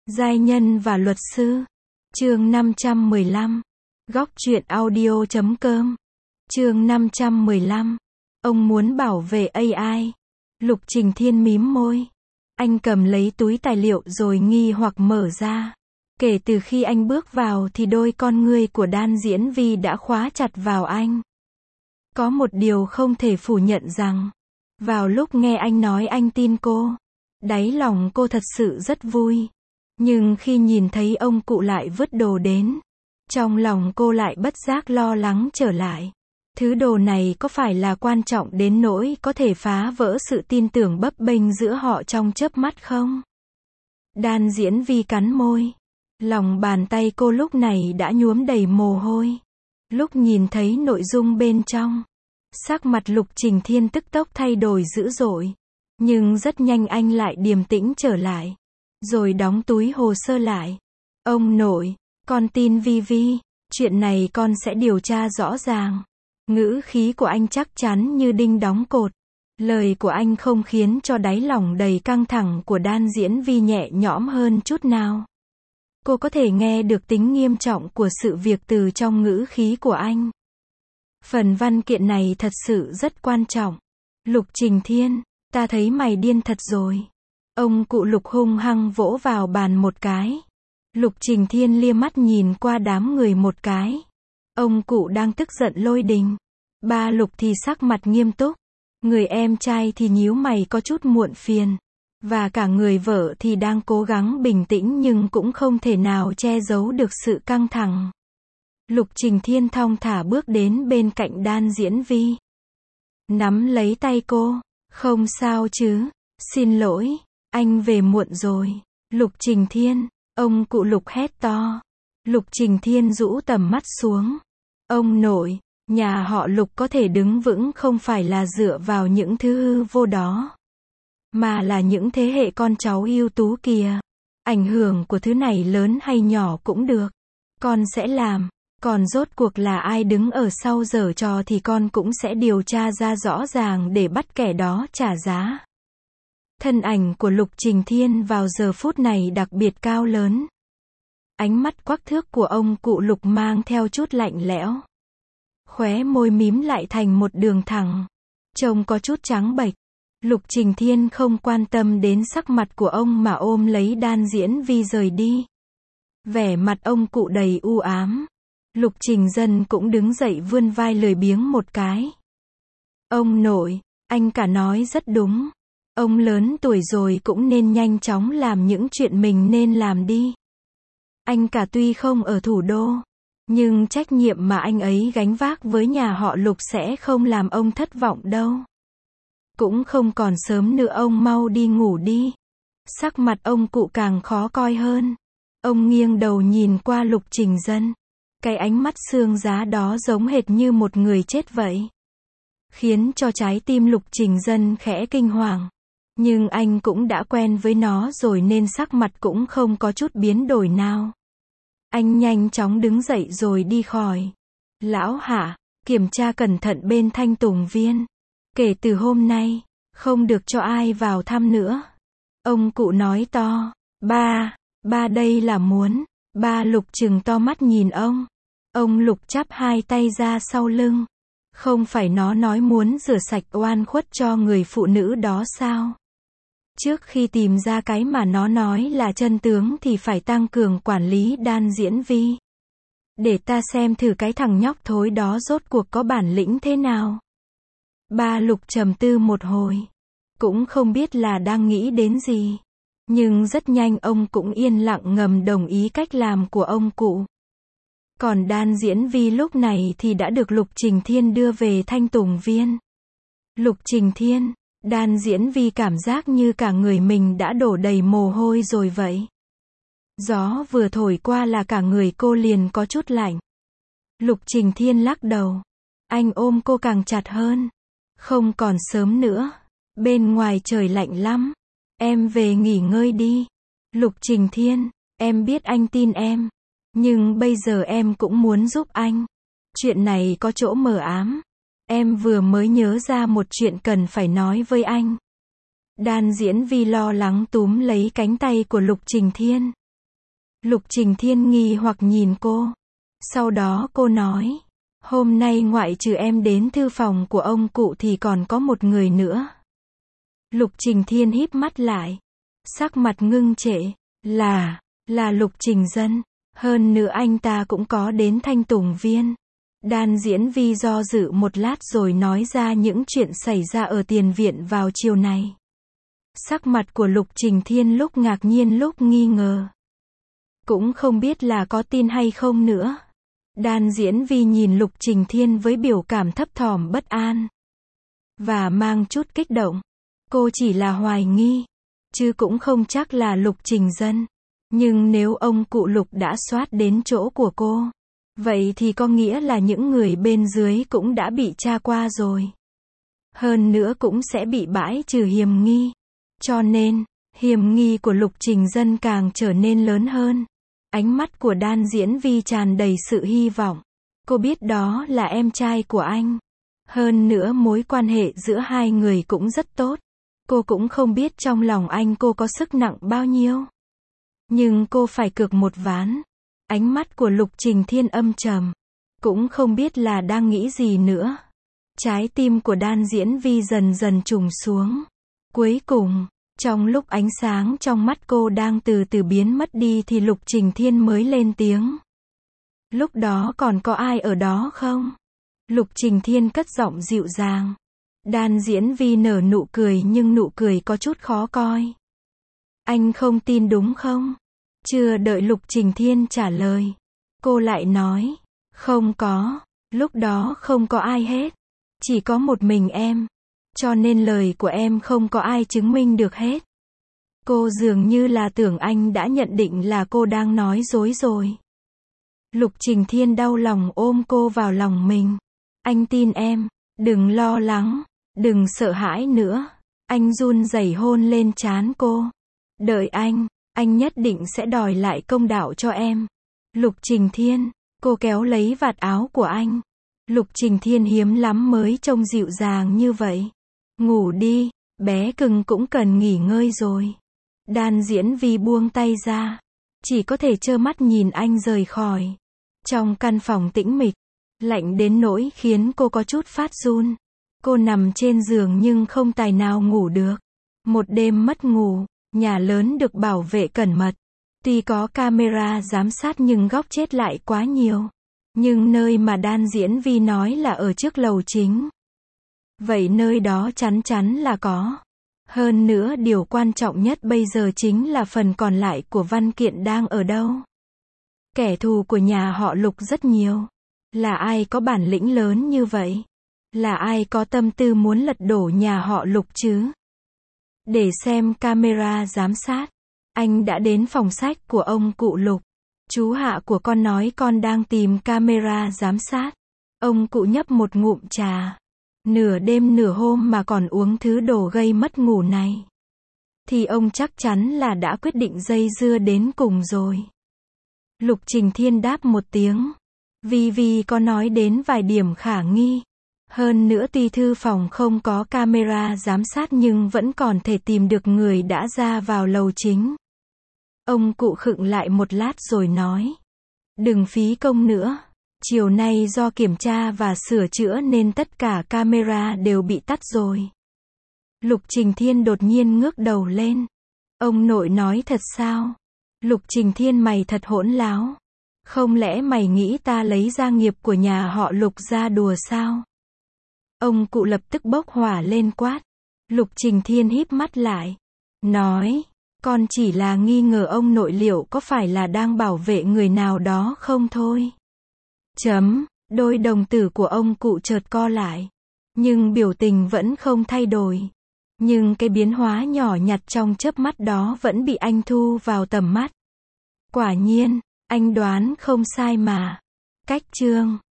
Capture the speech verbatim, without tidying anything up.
Giai nhân và luật sư. Chương năm trăm mười lăm. Góc truyện audio chấm com. Chương năm trăm mười lăm. Ông muốn bảo vệ a i. Lục Trình Thiên mím môi. Anh cầm lấy túi tài liệu rồi nghi hoặc mở ra. Kể từ khi anh bước vào thì đôi con ngươi của Đan Diễn Vi đã khóa chặt vào anh. Có một điều không thể phủ nhận rằng, vào lúc nghe anh nói anh tin cô, đáy lòng cô thật sự rất vui. Nhưng khi nhìn thấy ông cụ lại vứt đồ đến, trong lòng cô lại bất giác lo lắng trở lại. Thứ đồ này có phải là quan trọng đến nỗi có thể phá vỡ sự tin tưởng bấp bênh giữa họ trong chớp mắt không? Đan Diễn Vi cắn môi. Lòng bàn tay cô lúc này đã nhuốm đầy mồ hôi. Lúc nhìn thấy nội dung bên trong, sắc mặt Lục Trình Thiên tức tốc thay đổi dữ dội. Nhưng rất nhanh anh lại điềm tĩnh trở lại. Rồi đóng túi hồ sơ lại. Ông nội, con tin Vi Vi, chuyện này con sẽ điều tra rõ ràng. Ngữ khí của anh chắc chắn như đinh đóng cột. Lời của anh không khiến cho đáy lòng đầy căng thẳng của Đan Diễn Vi nhẹ nhõm hơn chút nào. Cô có thể nghe được tính nghiêm trọng của sự việc từ trong ngữ khí của anh. Phần văn kiện này thật sự rất quan trọng. Lục Trình Thiên, ta thấy mày điên thật rồi. Ông cụ Lục hung hăng vỗ vào bàn một cái. Lục Trình Thiên lia mắt nhìn qua đám người một cái. Ông cụ đang tức giận lôi đình. Ba Lục thì sắc mặt nghiêm túc. Người em trai thì nhíu mày có chút muộn phiền. Và cả người vợ thì đang cố gắng bình tĩnh nhưng cũng không thể nào che giấu được sự căng thẳng. Lục Trình Thiên thong thả bước đến bên cạnh Đan Diễn Vi. Nắm lấy tay cô. Không sao chứ. Xin lỗi, anh về muộn rồi. Lục Trình Thiên, ông cụ Lục hét to. Lục Trình Thiên rũ tầm mắt xuống. Ông nội, nhà họ Lục có thể đứng vững không phải là dựa vào những thứ hư vô đó, mà là những thế hệ con cháu ưu tú kìa. Ảnh hưởng của thứ này lớn hay nhỏ cũng được. Con sẽ làm. Còn rốt cuộc là ai đứng ở sau giở trò thì con cũng sẽ điều tra ra rõ ràng để bắt kẻ đó trả giá. Thân ảnh của Lục Trình Thiên vào giờ phút này đặc biệt cao lớn. Ánh mắt quắc thước của ông cụ Lục mang theo chút lạnh lẽo. Khóe môi mím lại thành một đường thẳng. Trông có chút trắng bệch. Lục Trình Thiên không quan tâm đến sắc mặt của ông mà ôm lấy Đan Diễn Vi rời đi. Vẻ mặt ông cụ đầy u ám. Lục Trình Dân cũng đứng dậy vươn vai lười biếng một cái. Ông nội, anh cả nói rất đúng. Ông lớn tuổi rồi cũng nên nhanh chóng làm những chuyện mình nên làm đi. Anh cả tuy không ở thủ đô, nhưng trách nhiệm mà anh ấy gánh vác với nhà họ Lục sẽ không làm ông thất vọng đâu. Cũng không còn sớm nữa, ông mau đi ngủ đi. Sắc mặt ông cụ càng khó coi hơn. Ông nghiêng đầu nhìn qua Lục Trình Dân. Cái ánh mắt xương giá đó giống hệt như một người chết vậy. Khiến cho trái tim Lục Trình Dân khẽ kinh hoàng. Nhưng anh cũng đã quen với nó rồi nên sắc mặt cũng không có chút biến đổi nào. Anh nhanh chóng đứng dậy rồi đi khỏi. Lão Hạ, kiểm tra cẩn thận bên Thanh Tùng Viên. Kể từ hôm nay, không được cho ai vào thăm nữa. Ông cụ nói to. Ba, ba đây là muốn. Ba Lục trừng to mắt nhìn ông. Ông Lục chắp hai tay ra sau lưng. Không phải nó nói muốn rửa sạch oan khuất cho người phụ nữ đó sao? Trước khi tìm ra cái mà nó nói là chân tướng thì phải tăng cường quản lý Đan Diễn Vi. Để ta xem thử cái thằng nhóc thối đó rốt cuộc có bản lĩnh thế nào. Ba Lục trầm tư một hồi. Cũng không biết là đang nghĩ đến gì. Nhưng rất nhanh ông cũng yên lặng ngầm đồng ý cách làm của ông cụ. Còn Đan Diễn Vi lúc này thì đã được Lục Trình Thiên đưa về Thanh Tùng Viên. Lục Trình Thiên, Đan Diễn Vi cảm giác như cả người mình đã đổ đầy mồ hôi rồi vậy. Gió vừa thổi qua là cả người cô liền có chút lạnh. Lục Trình Thiên lắc đầu. Anh ôm cô càng chặt hơn. Không còn sớm nữa. Bên ngoài trời lạnh lắm. Em về nghỉ ngơi đi. Lục Trình Thiên, em biết anh tin em. Nhưng bây giờ em cũng muốn giúp anh. Chuyện này có chỗ mờ ám. Em vừa mới nhớ ra một chuyện cần phải nói với anh. Đan Diễn Vi lo lắng túm lấy cánh tay của Lục Trình Thiên. Lục Trình Thiên nghi hoặc nhìn cô. Sau đó cô nói, hôm nay ngoại trừ em đến thư phòng của ông cụ thì còn có một người nữa. Lục Trình Thiên híp mắt lại. Sắc mặt ngưng trệ. Là, là Lục Trình Dân. Hơn nữa anh ta cũng có đến Thanh Tùng Viên. Đan Diễn Vi do dự một lát rồi nói ra những chuyện xảy ra ở tiền viện vào chiều này. Sắc mặt của Lục Trình Thiên lúc ngạc nhiên lúc nghi ngờ. Cũng không biết là có tin hay không nữa. Đan Diễn Vi nhìn Lục Trình Thiên với biểu cảm thấp thỏm bất an. Và mang chút kích động. Cô chỉ là hoài nghi. Chứ cũng không chắc là Lục Trình Dân. Nhưng nếu ông cụ Lục đã soát đến chỗ của cô. Vậy thì có nghĩa là những người bên dưới cũng đã bị tra qua rồi. Hơn nữa cũng sẽ bị bãi trừ hiểm nghi. Cho nên, hiểm nghi của Lục Trình Dân càng trở nên lớn hơn. Ánh mắt của Đan Diễn Vi tràn đầy sự hy vọng. Cô biết đó là em trai của anh. Hơn nữa mối quan hệ giữa hai người cũng rất tốt. Cô cũng không biết trong lòng anh cô có sức nặng bao nhiêu. Nhưng cô phải cược một ván. Ánh mắt của Lục Trình Thiên âm trầm. Cũng không biết là đang nghĩ gì nữa. Trái tim của Đan Diễn Vi dần dần trùng xuống. Cuối cùng, trong lúc ánh sáng trong mắt cô đang từ từ biến mất đi thì Lục Trình Thiên mới lên tiếng. Lúc đó còn có ai ở đó không? Lục Trình Thiên cất giọng dịu dàng. Đan Diễn Vi nở nụ cười nhưng nụ cười có chút khó coi. Anh không tin đúng không? Chưa đợi Lục Trình Thiên trả lời. Cô lại nói. Không có. Lúc đó không có ai hết. Chỉ có một mình em. Cho nên lời của em không có ai chứng minh được hết. Cô dường như là tưởng anh đã nhận định là cô đang nói dối rồi. Lục Trình Thiên đau lòng ôm cô vào lòng mình. Anh tin em. Đừng lo lắng. Đừng sợ hãi nữa. Anh run rẩy hôn lên trán cô. Đợi anh. Anh nhất định sẽ đòi lại công đạo cho em. Lục Trình Thiên. Cô kéo lấy vạt áo của anh. Lục Trình Thiên hiếm lắm mới trông dịu dàng như vậy. Ngủ đi. Bé cưng cũng cần nghỉ ngơi rồi. Đan Diễn Vi buông tay ra. Chỉ có thể trơ mắt nhìn anh rời khỏi. Trong căn phòng tĩnh mịch. Lạnh đến nỗi khiến cô có chút phát run. Cô nằm trên giường nhưng không tài nào ngủ được. Một đêm mất ngủ. Nhà lớn được bảo vệ cẩn mật. Tuy có camera giám sát nhưng góc chết lại quá nhiều. Nhưng nơi mà Đan Diễn Vi nói là ở trước lầu chính. Vậy nơi đó chắn chắn là có. Hơn nữa điều quan trọng nhất bây giờ chính là phần còn lại của văn kiện đang ở đâu. Kẻ thù của nhà họ Lục rất nhiều. Là ai có bản lĩnh lớn như vậy? Là ai có tâm tư muốn lật đổ nhà họ Lục chứ? Để xem camera giám sát. Anh đã đến phòng sách của ông cụ Lục. Chú Hạ của con nói con đang tìm camera giám sát. Ông cụ nhấp một ngụm trà. Nửa đêm nửa hôm mà còn uống thứ đồ gây mất ngủ này. Thì ông chắc chắn là đã quyết định dây dưa đến cùng rồi. Lục Trình Thiên đáp một tiếng. Vi Vi có nói đến vài điểm khả nghi. Hơn nữa tuy thư phòng không có camera giám sát nhưng vẫn còn thể tìm được người đã ra vào lầu chính. Ông cụ khựng lại một lát rồi nói. Đừng phí công nữa. Chiều nay do kiểm tra và sửa chữa nên tất cả camera đều bị tắt rồi. Lục Trình Thiên đột nhiên ngước đầu lên. Ông nội nói thật sao? Lục Trình Thiên mày thật hỗn láo. Không lẽ mày nghĩ ta lấy gia nghiệp của nhà họ Lục ra đùa sao? Ông cụ lập tức bốc hỏa lên quát. Lục Trình Thiên híp mắt lại. Nói. Con chỉ là nghi ngờ ông nội liệu có phải là đang bảo vệ người nào đó không thôi. Chấm. Đôi đồng tử của ông cụ chợt co lại. Nhưng biểu tình vẫn không thay đổi. Nhưng cái biến hóa nhỏ nhặt trong chớp mắt đó vẫn bị anh thu vào tầm mắt. Quả nhiên, anh đoán không sai mà. Cách chương